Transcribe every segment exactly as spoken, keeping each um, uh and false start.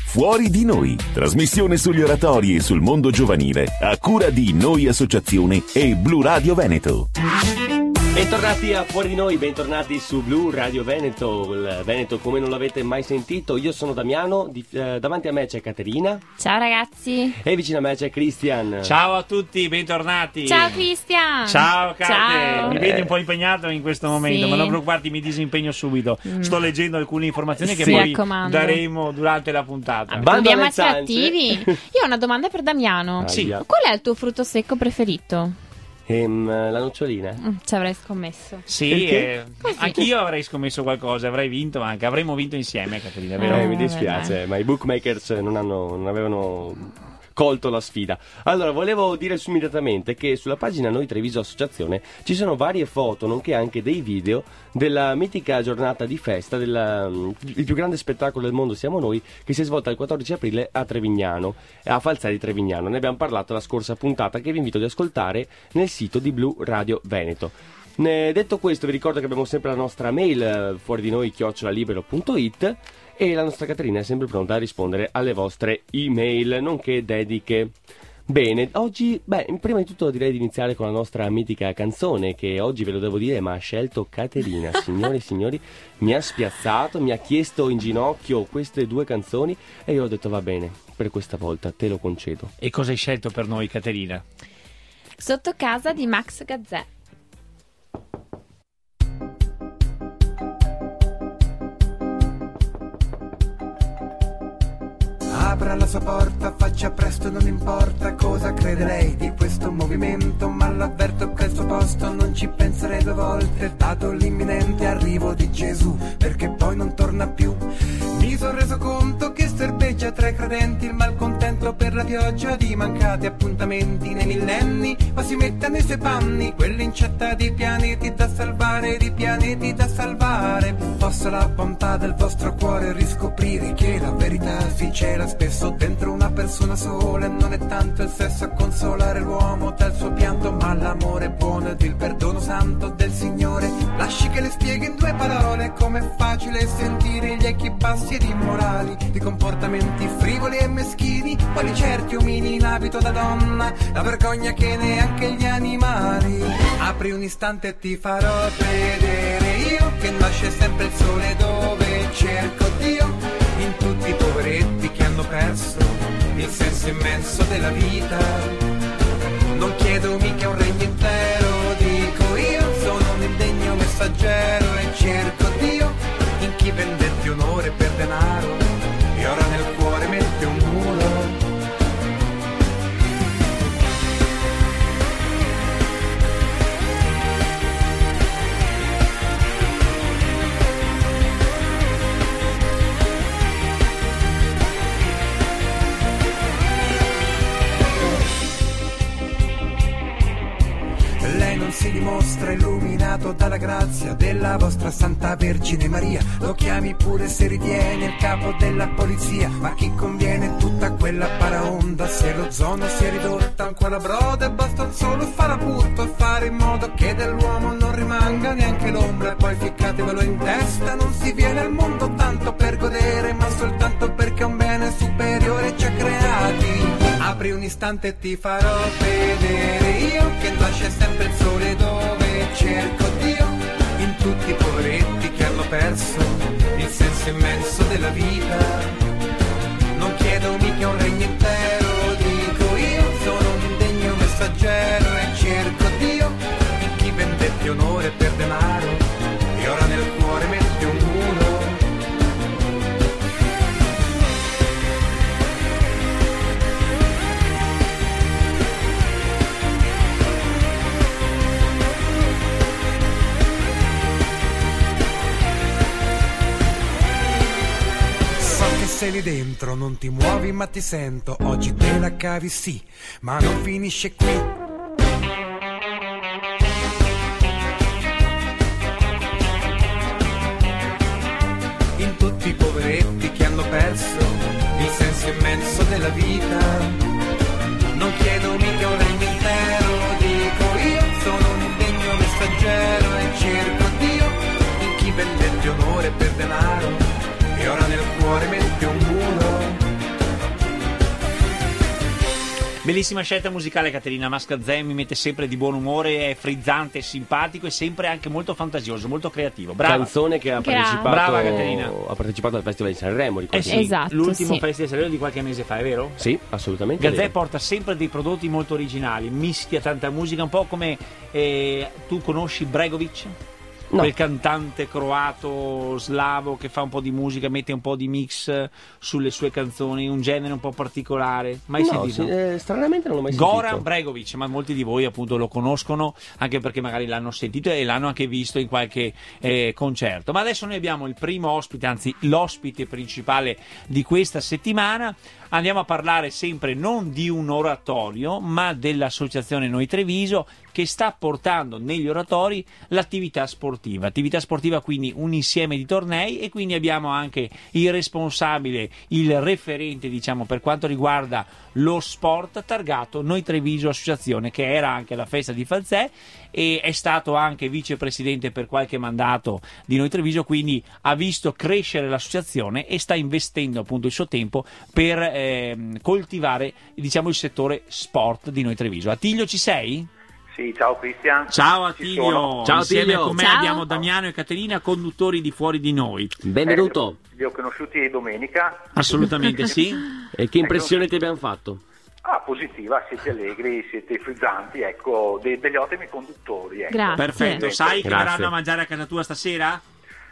Fuori di Noi, trasmissione sugli oratori e sul mondo giovanile, a cura di Noi Associazione e Blu Radio Veneto. Bentornati a Fuori di Noi, bentornati su Blu Radio Veneto, il Veneto come non l'avete mai sentito. Io sono Damiano, di, eh, davanti a me c'è Caterina. Ciao ragazzi. E vicino a me c'è Christian. Ciao a tutti, bentornati. Ciao Christian. Ciao Cate. Ciao. Mi vedi un po' impegnato in questo momento, Sì. ma non preoccuparti, mi disimpegno subito. Mm. Sto leggendo alcune informazioni che Sì. poi Mi raccomando. daremo durante la puntata. Bando Dobbiamo alle essere ciance. attivi. Io ho una domanda per Damiano. Aia. Sì. Qual è il tuo frutto secco preferito? Ehm, la nocciolina. Mm, ci avrei scommesso. Sì, Perché? eh, Così. anch'io avrei scommesso qualcosa, avrei vinto anche, avremmo vinto insieme, Caterina, vero? Eh, Eh, mi vabbè, dispiace, dai. ma i bookmakers non, hanno, non avevano colto la sfida. Allora, volevo dire immediatamente che sulla pagina Noi Treviso Associazione ci sono varie foto, nonché anche dei video della mitica giornata di festa, della, il più grande spettacolo del mondo siamo noi, che si è svolta il quattordici aprile a Trevignano, a Falzà di Trevignano. Ne abbiamo parlato la scorsa puntata, che vi invito ad ascoltare nel sito di Blu Radio Veneto. Ne- detto questo, vi ricordo che abbiamo sempre la nostra mail, eh, fuori di noi chiocciola libero punto it, e la nostra Caterina è sempre pronta a rispondere alle vostre email, nonché dediche. Bene, oggi, beh, prima di tutto direi di iniziare con la nostra mitica canzone, che oggi ve lo devo dire, ma ha scelto Caterina. Signore e signori, mi ha spiazzato, mi ha chiesto in ginocchio queste due canzoni e io ho detto va bene, per questa volta te lo concedo. E cosa hai scelto per noi, Caterina? Sotto casa di Max Gazzè. Apra la sua porta, faccia presto, non importa cosa crede lei di questo movimento, ma l'avverto che al suo posto non ci penserei due volte, dato l'imminente arrivo di Gesù, perché poi non torna più. Mi sono reso conto che serpeggia tra i credenti il malcontento per la pioggia di mancati appuntamenti nei millenni, ma si mette nei suoi panni quell'incetta di pianeti da salvare, di pianeti da salvare. Possa la bontà del vostro cuore riscoprire che la verità si cela spesso dentro una persona sola, e non è tanto il sesso a consolare l'uomo dal suo pianto, ma l'amore buono ed il perdono santo del Signore. Lasci che le spieghi in due parole com'è facile sentire gli echi bassi ed immorali di comportamenti frivoli e meschini, quali certi omini in abito da donna, la vergogna che neanche gli animali. Apri un istante e ti farò vedere io che nasce sempre il sole dove cerco Dio, in tutti i poveretti che hanno perso il senso immenso della vita. Non chiedo mica un regno intero, dico io, sono un indegno messaggero e cerco Dio in chi vendette onore per denaro e ora nel cuore mette un muro. Si dimostra illuminato dalla grazia della vostra Santa Vergine Maria. Lo chiami pure se ritiene il capo della polizia, ma chi conviene tutta quella paraonda se l'ozono si è ridotta ancora broda e basta un solo farabutto a fare in modo che dell'uomo non rimanga neanche l'ombra, e poi ficcatevelo in testa, non si viene al mondo tanto per godere, ma soltanto perché un bene superiore ci ha creati. Apri un istante e ti farò vedere io che nasce sempre il sole dove cerco Dio, in tutti i poveretti che hanno perso il senso immenso della vita. Non chiedo mica un regno intero, dico io, sono un indegno messaggero e cerco Dio in chi vendette onore per denaro e ora nel cuore mette un muro. Sei lì dentro, non ti muovi ma ti sento, oggi te la cavi sì, ma non finisce qui. In tutti i poveretti che hanno perso il senso immenso della vita, non chiedo mica un regno intero, dico io, sono un indegno messaggero e cerco Dio in chi vendette onore per denaro e ora nel cuore mette un muro. Bellissima scelta musicale, Caterina. Max Gazzè mi mette sempre di buon umore, è frizzante, simpatico e sempre anche molto fantasioso, molto creativo. Brava. Canzone che ha Brava. partecipato, Brava, Caterina. ha partecipato al Festival di Sanremo, ricordi? Eh sì, Esatto, l'ultimo sì. Festival di Sanremo di qualche mese fa, è vero? Sì, assolutamente. Gazzè vero. porta sempre dei prodotti molto originali, mischia tanta musica, un po' come eh, tu conosci Bregovic? No. Quel cantante croato slavo che fa un po' di musica, mette un po' di mix sulle sue canzoni, un genere un po' particolare. Mai No, sentito? sì, eh, stranamente non l'ho mai sentito. Goran Bregovic, ma molti di voi appunto lo conoscono anche perché magari l'hanno sentito e l'hanno anche visto in qualche eh, concerto. Ma adesso noi abbiamo il primo ospite, anzi l'ospite principale di questa settimana. Andiamo a parlare sempre non di un oratorio, ma dell'associazione Noi Treviso, che sta portando negli oratori l'attività sportiva. Attività sportiva, quindi un insieme di tornei, e quindi abbiamo anche il responsabile, il referente, diciamo, per quanto riguarda lo sport, targato Noi Treviso Associazione, che era anche la festa di Falzè e è stato anche vicepresidente per qualche mandato di Noi Treviso, quindi ha visto crescere l'associazione e sta investendo appunto il suo tempo per eh, coltivare, diciamo, il settore sport di Noi Treviso. Attilio, ci sei? Sì, ciao Cristian. Ciao Ci Attilio, sono. Ciao, insieme Attilio. con me Ciao. abbiamo Damiano e Caterina, conduttori di Fuori di Noi. Benvenuto. Eh, li ho conosciuti domenica. Assolutamente sì. E che impressione ti abbiamo fatto? Ah, positiva, siete allegri, siete frizzanti, ecco, de- degli ottimi conduttori. Ecco. Grazie. Perfetto, sai che Grazie. verranno a mangiare a casa tua stasera?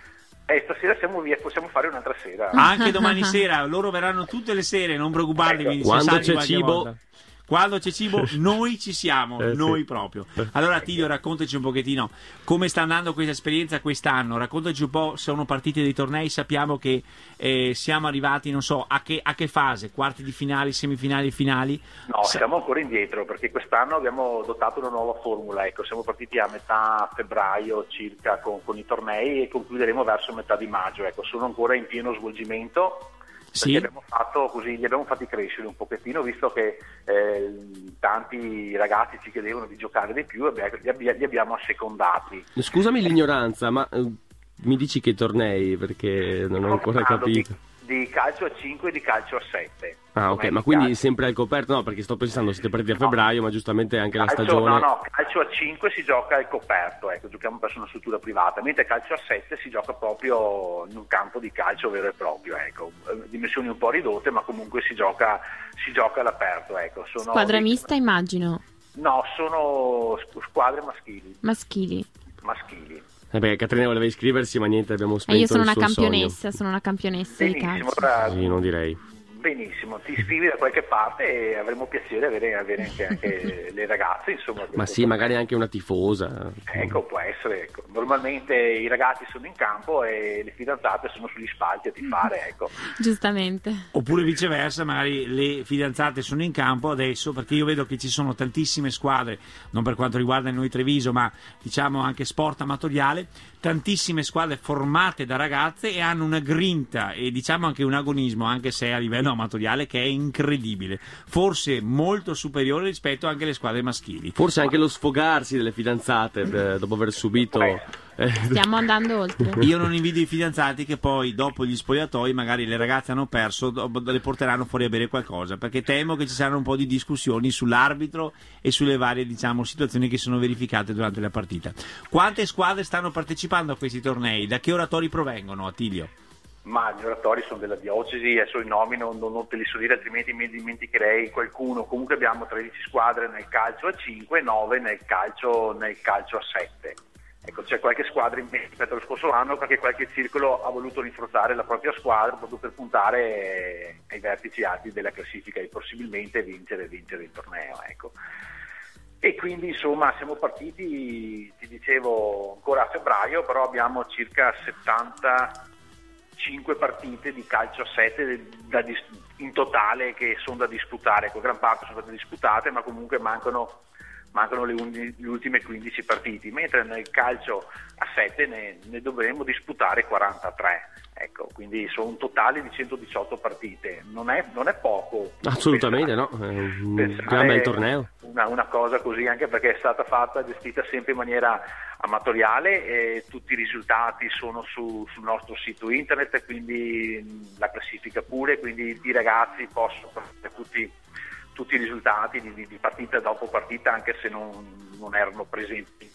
E stasera siamo via, possiamo fare un'altra sera. Anche domani sera, loro verranno tutte le sere, non preoccupatevi. Ecco. se Quando salti c'è qualche cibo. volta. Quando c'è cibo, noi ci siamo, Eh, noi sì. proprio. Allora, Attilio, raccontaci un pochettino come sta andando questa esperienza quest'anno. Raccontaci un po', sono partiti dei tornei, sappiamo che eh, siamo arrivati, non so, a che, a che fase? Quarti di finali, semifinali, finali? No, Sa- siamo ancora indietro perché quest'anno abbiamo adottato una nuova formula. Ecco, siamo partiti a metà febbraio circa con, con i tornei e concluderemo verso metà di maggio. Ecco, sono ancora in pieno svolgimento. Sì. Perché abbiamo fatto così, li abbiamo fatti crescere un pochettino, visto che eh, tanti ragazzi ci chiedevano di giocare di più e li, abbi- li abbiamo assecondati. Scusami l'ignoranza, ma eh, mi dici che tornei? Perché non ho ancora Stiamo parlando capito. Di, di calcio a cinque e di calcio a sette. Ah, ok, ma quindi sempre al coperto? No, perché sto pensando, siete partiti a febbraio, ma giustamente anche la calcio, stagione. No, no, calcio a cinque si gioca al coperto, ecco, giochiamo presso una struttura privata, mentre calcio a sette si gioca proprio in un campo di calcio vero e proprio, ecco, dimensioni un po' ridotte, ma comunque si gioca, si gioca all'aperto, ecco. Sono Squadra mista, immagino. No, sono squadre maschili, Maschili. maschili. Eh beh, Caterina voleva iscriversi, ma niente, abbiamo E spento io sono il una suo campionessa, sono una campionessa di Benissimo, calcio. allora, sogno. Sì, non direi. benissimo, ti iscrivi da qualche parte e avremo piacere avere, avere anche, anche le ragazze, insomma. Ma sì, magari anche una tifosa. Ecco, può essere, ecco. Normalmente i ragazzi sono in campo e le fidanzate sono sugli spalti a tifare, ecco. Giustamente. Oppure viceversa, magari le fidanzate sono in campo adesso, perché io vedo che ci sono tantissime squadre, non per quanto riguarda Noi Treviso, ma diciamo anche sport amatoriale, tantissime squadre formate da ragazze e hanno una grinta e diciamo anche un agonismo, anche se a livello amatoriale, che è incredibile, forse molto superiore rispetto anche alle squadre maschili. Forse anche lo sfogarsi delle fidanzate eh, dopo aver subito... eh, Stiamo andando oltre. Io non invidio i fidanzati che poi dopo gli spogliatoi magari le ragazze hanno perso, dopo le porteranno fuori a bere qualcosa, perché temo che ci saranno un po' di discussioni sull'arbitro e sulle varie, diciamo, situazioni che sono verificate durante la partita. Quante squadre stanno partecipando a questi tornei? Da che oratori provengono, Attilio? Ma gli oratori sono della diocesi, adesso i nomi non, non, non te li so dire, altrimenti mi dimenticherei qualcuno. Comunque abbiamo tredici squadre nel calcio a cinque e nove nel calcio, nel calcio a sette. Ecco, c'è qualche squadra in meno rispetto allo scorso anno perché qualche circolo ha voluto rinforzare la propria squadra proprio per puntare ai vertici alti della classifica e possibilmente vincere, vincere il torneo, ecco. E quindi insomma siamo partiti, ti dicevo, ancora a febbraio, però abbiamo circa settantacinque partite di calcio a sette da dis- in totale che sono da disputare, con gran parte sono state disputate, ma comunque mancano mancano le, undi- le ultime quindici partite, mentre nel calcio a sette ne, ne dovremo disputare quarantatré. Ecco, quindi sono un totale di centodiciotto partite, non è, non è poco. Assolutamente Pensare- no, è un pensare gran bel torneo. Una, una cosa così, anche perché è stata fatta, gestita sempre in maniera amatoriale e tutti i risultati sono su, sul nostro sito internet, quindi la classifica pure, quindi i ragazzi possono tutti tutti i risultati di, di partita dopo partita, anche se non, non erano presenti,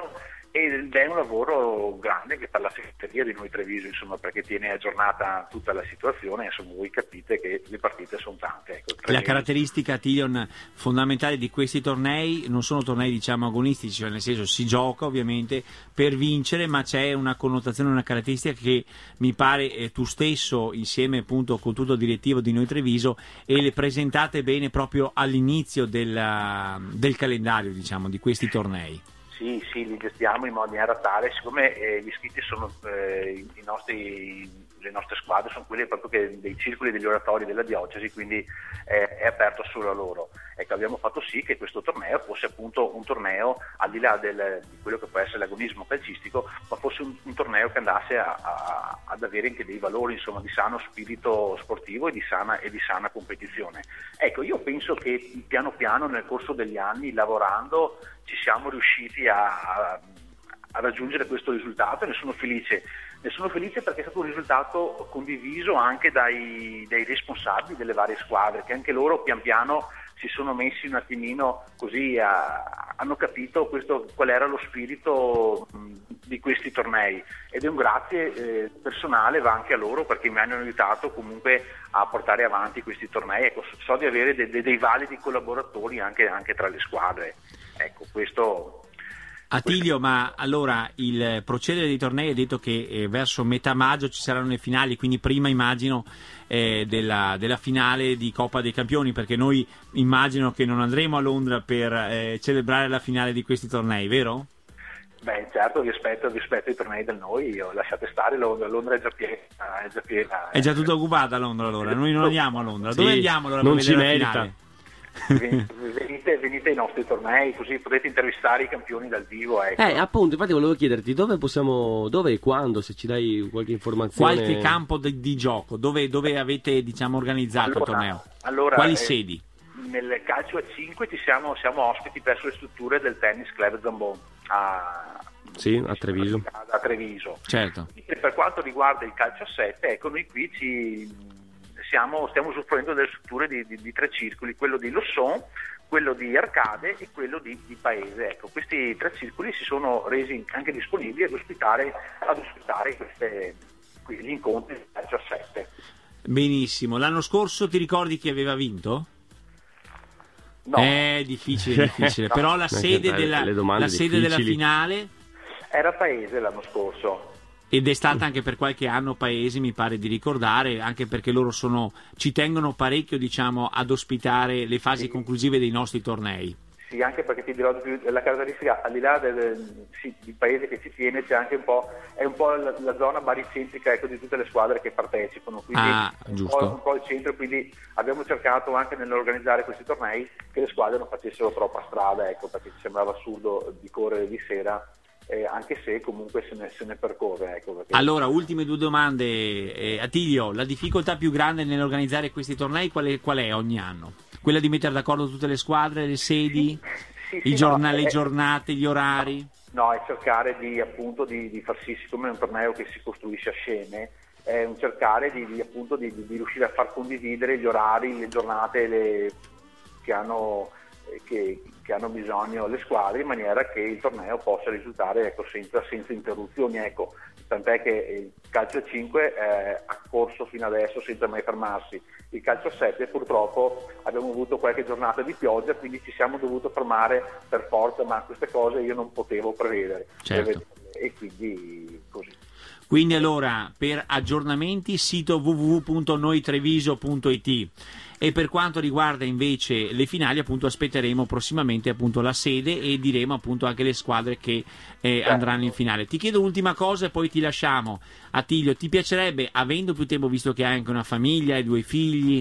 ed è un lavoro grande che fa la segreteria di Noi Treviso, insomma, perché tiene aggiornata tutta la situazione. Insomma, voi capite che le partite sono tante, ecco. La caratteristica, Tilion, fondamentale di questi tornei non sono tornei, diciamo, agonistici, cioè nel senso si gioca ovviamente per vincere, ma c'è una connotazione, una caratteristica che mi pare eh, tu stesso, insieme appunto con tutto il direttivo di Noi Treviso, e le presentate bene proprio all'inizio della, del calendario, diciamo, di questi tornei. Sì, sì, li gestiamo in maniera tale, siccome eh, gli iscritti sono eh, i nostri, le nostre squadre sono quelle proprio che, dei circoli degli oratori della diocesi, quindi eh, è aperto solo a loro. Ecco, abbiamo fatto sì che questo torneo fosse appunto un torneo al di là del, di quello che può essere l'agonismo calcistico, ma fosse un, un torneo che andasse a, a, ad avere anche dei valori, insomma, di sano spirito sportivo e di sana, e di sana competizione. Ecco, io penso che piano piano nel corso degli anni, lavorando, ci siamo riusciti a, a, a raggiungere questo risultato, e ne sono felice. Ne sono felice perché è stato un risultato condiviso anche dai, dai responsabili delle varie squadre, che anche loro pian piano si sono messi un attimino così, a, hanno capito questo, qual era lo spirito mh, di questi tornei, ed è un grazie eh, personale va anche a loro, perché mi hanno aiutato comunque a portare avanti questi tornei. Ecco, so di avere de, de, dei validi collaboratori anche, anche tra le squadre. Ecco, questo... Attilio, ma allora il procedere dei tornei, ha detto che eh, verso metà maggio ci saranno le finali, quindi prima immagino eh, della, della finale di Coppa dei Campioni, perché noi immagino che non andremo a Londra per eh, celebrare la finale di questi tornei, vero? Beh, certo, rispetto, rispetto ai tornei del noi, io, lasciate stare, Londra, Londra è già piena, è già piena. È già tutto occupata Londra allora, noi non andiamo a Londra. Dove sì, andiamo allora non per ci vedere la merita. Finale? Venite, venite ai nostri tornei, così potete intervistare i campioni dal vivo. Ecco. Eh, appunto, infatti volevo chiederti dove possiamo, dove e quando, se ci dai qualche informazione. Qualche campo di, di gioco, dove, dove avete, diciamo, organizzato allora, il torneo? Allora, Quali eh, sedi? Nel calcio a cinque ci siamo, siamo ospiti presso le strutture del Tennis Club Zambon a, sì, a Treviso. A Treviso. Certo. E per quanto riguarda il calcio a sette, ecco, noi qui ci siamo, stiamo usufruendo delle strutture di, di, di tre circoli, quello di Losson, quello di Arcade e quello di, di Paese. Ecco, questi tre circoli si sono resi anche disponibili ad ospitare, ad ospitare queste, gli incontri del calcio a sette. Benissimo. L'anno scorso ti ricordi chi aveva vinto? No. È difficile, difficile. No. Però la sede, della, la sede della finale era Paese l'anno scorso. Ed è stata anche per qualche anno Paese, mi pare di ricordare, anche perché loro sono, ci tengono parecchio, diciamo, ad ospitare le fasi sì. conclusive dei nostri tornei. Sì, anche perché ti dirò di più, la caratteristica, al di là del, del sì, il paese che ci tiene, c'è anche un po', è un po' la, la zona baricentrica, ecco, di tutte le squadre che partecipano, quindi ah, un, po', un po' il centro, quindi abbiamo cercato anche nell'organizzare questi tornei che le squadre non facessero troppa strada, ecco, perché ci sembrava assurdo di correre di sera. Eh, anche se comunque se ne, se ne percorre. Ecco, perché... Allora, ultime due domande. Eh, Attilio, la difficoltà più grande nell'organizzare questi tornei qual è, qual è ogni anno? Quella di mettere d'accordo tutte le squadre, le sedi, sì, sì, i sì, giornali, no, le è... giornate, gli orari? No, è cercare di, appunto, di, di far sì, siccome è un torneo che si costruisce a scene, è un cercare di, di, appunto, di, di riuscire a far condividere gli orari, le giornate le... che hanno... Che, che hanno bisogno le squadre, in maniera che il torneo possa risultare, ecco, senza, senza interruzioni, ecco. Tant'è che il calcio a cinque è a corso fino adesso senza mai fermarsi. Il calcio a sette purtroppo abbiamo avuto qualche giornata di pioggia, quindi ci siamo dovuti fermare per forza, ma queste cose io non potevo prevedere. Certo. E quindi così. Quindi allora, per aggiornamenti, sito w w w punto noi treviso punto i t. E per quanto riguarda invece le finali, appunto, aspetteremo prossimamente appunto la sede e diremo appunto anche le squadre che eh, andranno in finale. Ti chiedo un'ultima cosa e poi ti lasciamo. Attilio, ti piacerebbe, avendo più tempo, visto che hai anche una famiglia e due figli,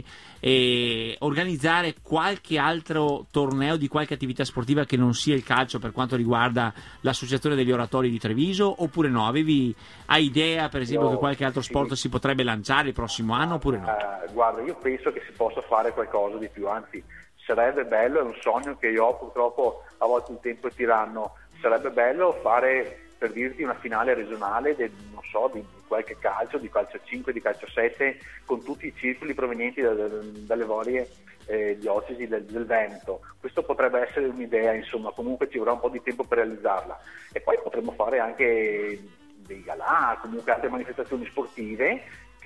eh, organizzare qualche altro torneo di qualche attività sportiva che non sia il calcio, per quanto riguarda l'associazione degli oratori di Treviso, oppure no? Avevi, hai idea per esempio io, che qualche altro sport sì. si potrebbe lanciare il prossimo anno oppure no? Uh, guarda, io penso che si possa fare qualcosa di più, anzi sarebbe bello, è un sogno che io ho, purtroppo a volte il tempo è tiranno, sarebbe bello fare per dirti una finale regionale del, non so, di, di qualche calcio, di calcio cinque, di calcio sette, con tutti i circoli provenienti da, da, dalle varie eh, diocesi del, del Veneto. Questo potrebbe essere un'idea, insomma, comunque ci vorrà un po' di tempo per realizzarla. E poi potremmo fare anche dei galà, comunque altre manifestazioni sportive,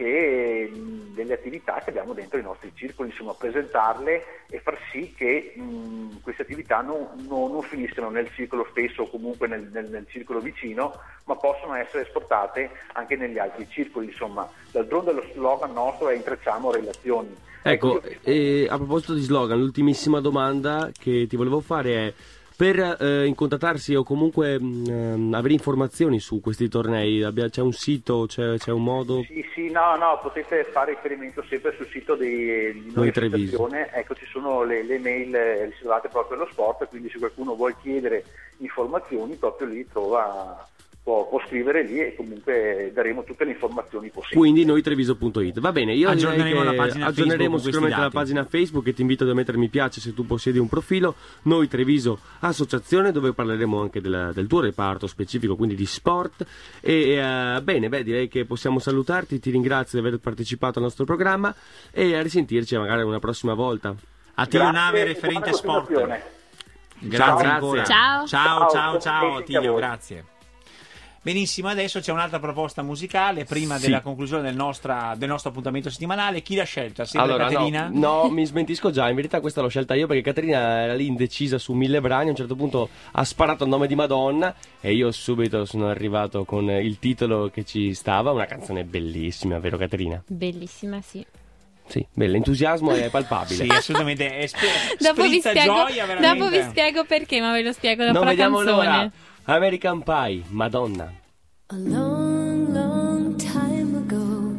che delle attività che abbiamo dentro i nostri circoli, insomma, presentarle e far sì che mh, queste attività non, non, non finiscano nel circolo stesso o comunque nel, nel, nel circolo vicino, ma possono essere esportate anche negli altri circoli, insomma. D'altronde lo slogan nostro è intrecciamo relazioni. Ecco, e a proposito di slogan, l'ultimissima domanda che ti volevo fare è: per eh, incontattarsi o comunque mh, avere informazioni su questi tornei, abbia, c'è un sito, c'è, c'è un modo? Sì, sì, no, no, potete fare riferimento sempre sul sito di, di Noi Associazione. Ecco, ci sono le, le mail riservate proprio allo sport, quindi se qualcuno vuole chiedere informazioni, proprio lì trova... Può, può scrivere lì e comunque daremo tutte le informazioni possibili. Quindi noi treviso punto it. Va bene, io aggiorneremo direi la pagina aggiorneremo Facebook sicuramente la pagina Facebook e ti invito a mettere mi piace se tu possiedi un profilo. Noi Treviso Associazione, dove parleremo anche del, del tuo reparto specifico, quindi di sport. E uh, bene, beh, direi che possiamo salutarti. Ti ringrazio di aver partecipato al nostro programma e a risentirci magari una prossima volta. Attilio Nave, referente sport. Grazie Ciao, ancora. Ciao. Ciao, ciao, ciao, ciao Attilio, grazie. Benissimo, adesso c'è un'altra proposta musicale prima Sì. della conclusione del, nostra, del nostro appuntamento settimanale. Chi l'ha scelta? Sempre Allora, Caterina? no, no, mi smentisco già, in verità questa l'ho scelta io perché Caterina era lì indecisa su mille brani, a un certo punto ha sparato il nome di Madonna e io subito sono arrivato con il titolo che ci stava, una canzone bellissima, vero Caterina? Bellissima, sì. Sì, beh, l'entusiasmo è palpabile. Sì, assolutamente. È sp- Dopo vi, sprizza spiego, gioia, veramente. dopo vi spiego perché, ma ve lo spiego dopo Non la vediamo canzone. l'ora. American Pie, Madonna. A long, long time ago,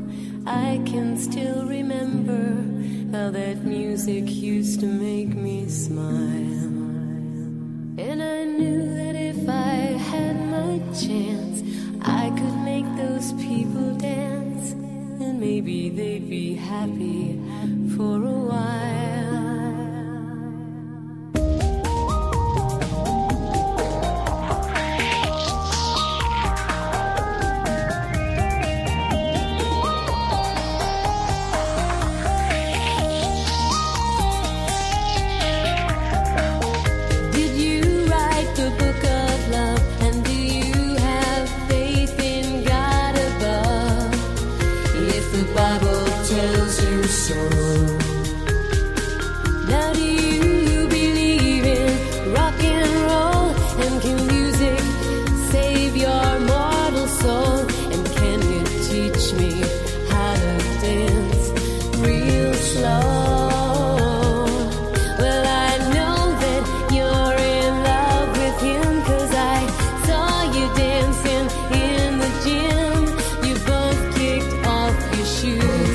I can still remember how that music used to make me smile. And I knew that if I had my chance, I could make those people dance, and maybe they'd be happy for a while. Now do you believe in rock and roll? And can music save your mortal soul? And can you teach me how to dance real slow? Well, I know that you're in love with him, 'cause I saw you dancing in the gym. You both kicked off your shoes.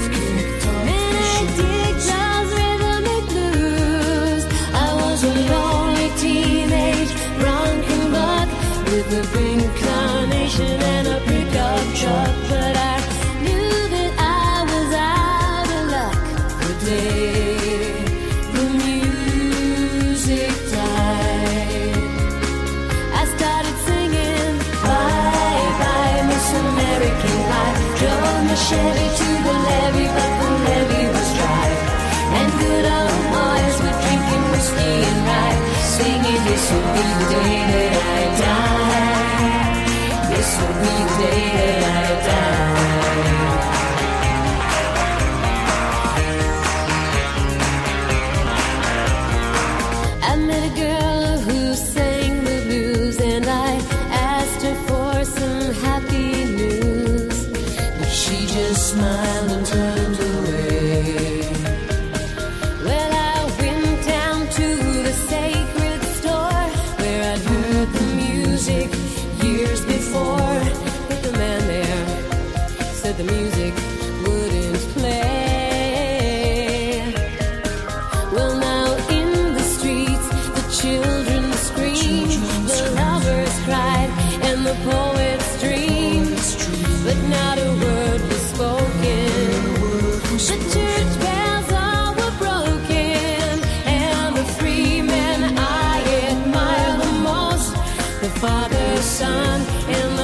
With a pink carnation and a pickup truck, but I knew that I was out of luck. The day the music died, I started singing bye bye Miss American Pie. Drove my Chevy to the levee, but the levee was dry, and good old boys were drinking whiskey and rye, singing this will be the day that I die. This will be the day that I die. I met a girl who sang the blues, and I asked her for some happy news, but she just smiled and turned away. Well, I went down to the sacred store where I'd heard the music years before, but the man there said the music wouldn't play. Well, now in the streets the children screamed, the lovers cried, and the poets dreamed, but not a word was spoken. The church bells all were broken, and the three men I admire the most, the Father, Son, and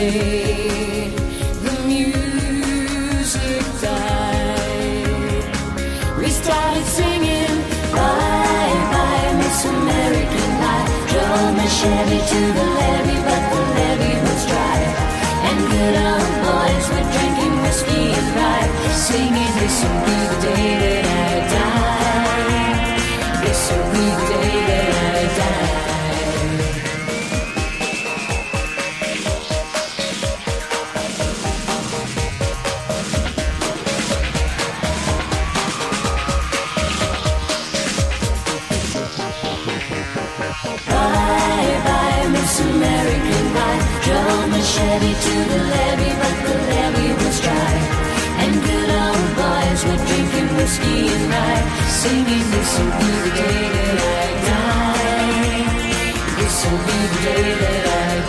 day the music died, we started singing bye bye Miss American Life. Drove my Chevy to the levee, but the levee was dry, and good old boys were drinking whiskey and rye, singing this will be the day that I die, this will be the day that I die. American Life, drove my Chevy to the levee, but the levee was dry, and good old boys were drinking whiskey and rye, singing this will be the day that I die, this will be the day that I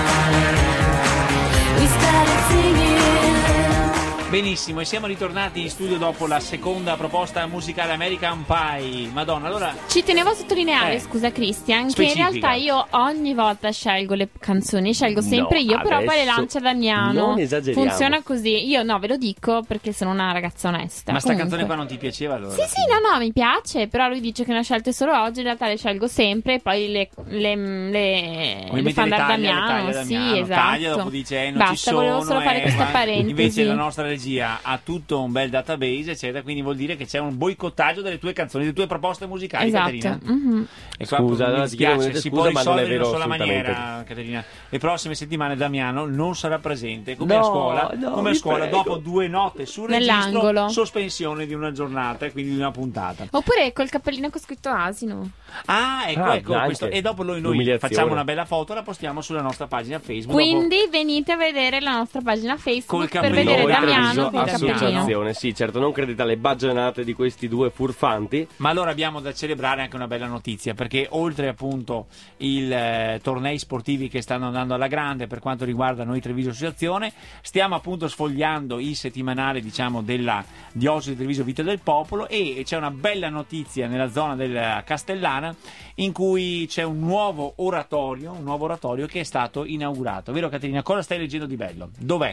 die. We started singing. Benissimo, e siamo ritornati in studio dopo la seconda proposta musicale, American Pie. Madonna, allora... Ci tenevo a sottolineare, Eh. scusa Christian, Specifica. che in realtà io ogni volta scelgo le canzoni, scelgo sempre No, io, però poi le adesso lancia Damiano. non esageriamo. Funziona così. Io no, ve lo dico perché sono una ragazza onesta. Ma sta Comunque. canzone qua non ti piaceva allora? Sì, sì, no, no, mi piace, però lui dice che ne ha scelte solo oggi, in realtà le scelgo sempre e poi le, le, le, Come le fa mette le andare taglia, le Damiano. taglia Damiano, Sì, esatto. taglia, dopo dice eh, non Basta, ci sono, volevo solo fare eh, questa ma- parentesi. Invece la nostra regia ha tutto un bel database, eccetera, quindi vuol dire che c'è un boicottaggio delle tue canzoni, delle tue proposte musicali, Esatto. Caterina. Mhm. E qua Scusa, mi allora ti chiedo dispiace, veramente si scusa, può ma non è risolvere in vero una sola assolutamente. maniera, Caterina. Le prossime settimane Damiano non sarà presente, come No, a scuola, no, come a vi scuola prego. dopo due note sul Nell'angolo. registro, sospensione di una giornata e quindi di una puntata. Oppure col cappellino con scritto asino. Ah, ecco, Ah, ecco anche. questo. E dopo noi, noi L'umiliazione. facciamo una bella foto, la postiamo sulla nostra pagina Facebook. Quindi venite a vedere la nostra pagina Facebook Col per cappellino. vedere Noi Damiano Treviso col cappellino. Associazione, sì, certo, non credete alle baggianate di questi due furfanti. Ma allora abbiamo da celebrare anche una bella notizia, perché oltre appunto i eh, tornei sportivi che stanno andando alla grande per quanto riguarda noi Treviso Associazione, stiamo appunto sfogliando il settimanale, diciamo, della Diocesi di Treviso Vita del Popolo, e c'è una bella notizia nella zona della Castellana in cui c'è un nuovo oratorio, un nuovo oratorio che è stato inaugurato. Vero Caterina? Cosa stai leggendo di bello? Dov'è?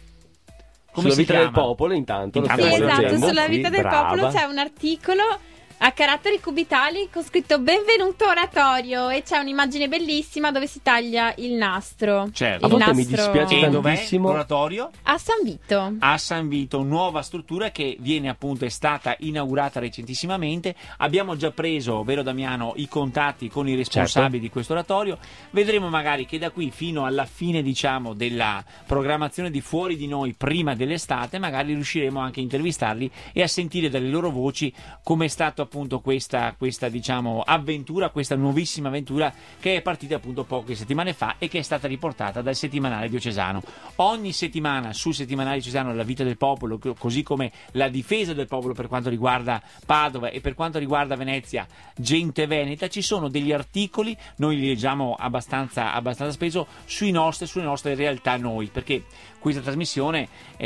Come Sulla si vita chiama? del popolo, intanto, Intanto Sì, lo stiamo esatto, leggendo. sulla Sì, vita del brava. popolo c'è un articolo a caratteri cubitali con scritto benvenuto oratorio, e c'è un'immagine bellissima dove si taglia il nastro. Certo. A Il volte mi nastro dispiace E dov'è tantissimo. l'oratorio? a San Vito. A San Vito, nuova struttura che viene appunto, è stata inaugurata recentissimamente. Abbiamo già preso, vero Damiano, i contatti con i responsabili Certo. di questo oratorio. Vedremo magari che da qui fino alla fine, diciamo, della programmazione di Fuori di Noi prima dell'estate, magari riusciremo anche a intervistarli e a sentire dalle loro voci come è stato appunto questa, questa diciamo avventura, questa nuovissima avventura che è partita appunto poche settimane fa e che è stata riportata dal settimanale diocesano. Ogni settimana sul settimanale diocesano La Vita del Popolo, co- così come La Difesa del Popolo per quanto riguarda Padova e per quanto riguarda Venezia, Gente Veneta, ci sono degli articoli, noi li leggiamo abbastanza, abbastanza spesso, sui nostri, sulle nostre realtà noi, perché questa trasmissione,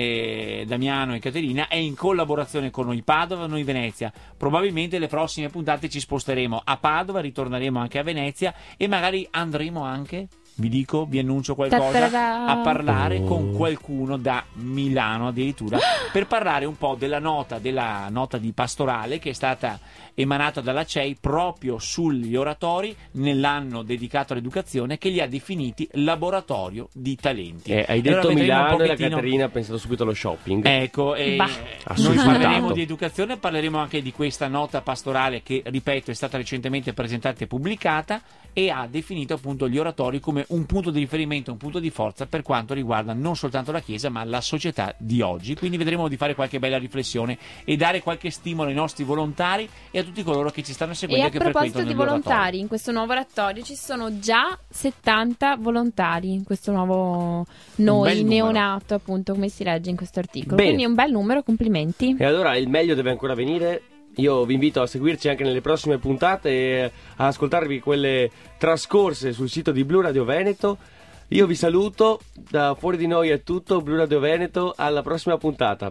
eh, Damiano e Caterina, è in collaborazione con Noi Padova, Noi Venezia. Probabilmente le prossime puntate ci sposteremo a Padova, ritorneremo anche a Venezia e magari andremo anche, vi dico, vi annuncio qualcosa, Ta-ta-da. a parlare Oh. con qualcuno da Milano addirittura, per parlare un po' della nota, della nota di pastorale che è stata emanata dalla C E I proprio sugli oratori nell'anno dedicato all'educazione, che li ha definiti laboratorio di talenti. Eh, hai E allora detto vedremo un Milano e la pochettino- Caterina ha pensato subito allo shopping. Ecco, e Bah. Ha noi suscitato. parleremo di educazione, parleremo anche di questa nota pastorale che, ripeto, è stata recentemente presentata e pubblicata e ha definito appunto gli oratori come un punto di riferimento, un punto di forza per quanto riguarda non soltanto la Chiesa ma la società di oggi. Quindi vedremo di fare qualche bella riflessione e dare qualche stimolo ai nostri volontari e a tutti coloro che ci stanno E seguendo a e che proposito frequentano di gli oratori. volontari, in questo nuovo oratorio ci sono già settanta volontari, in questo nuovo bel noi numero. neonato, appunto, come si legge in questo articolo. Bene. Quindi un bel numero, complimenti. E allora il meglio deve ancora venire. Io vi invito a seguirci anche nelle prossime puntate e a ascoltarvi quelle trascorse sul sito di Blu Radio Veneto. Io vi saluto, da Fuori di Noi è tutto, Blu Radio Veneto, alla prossima puntata.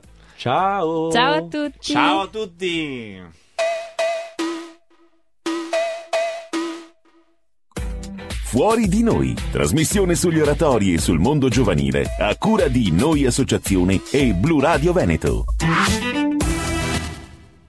Ciao! Ciao a tutti. Ciao a tutti! Fuori di noi, trasmissione sugli oratori e sul mondo giovanile, a cura di Noi Associazione e Blu Radio Veneto.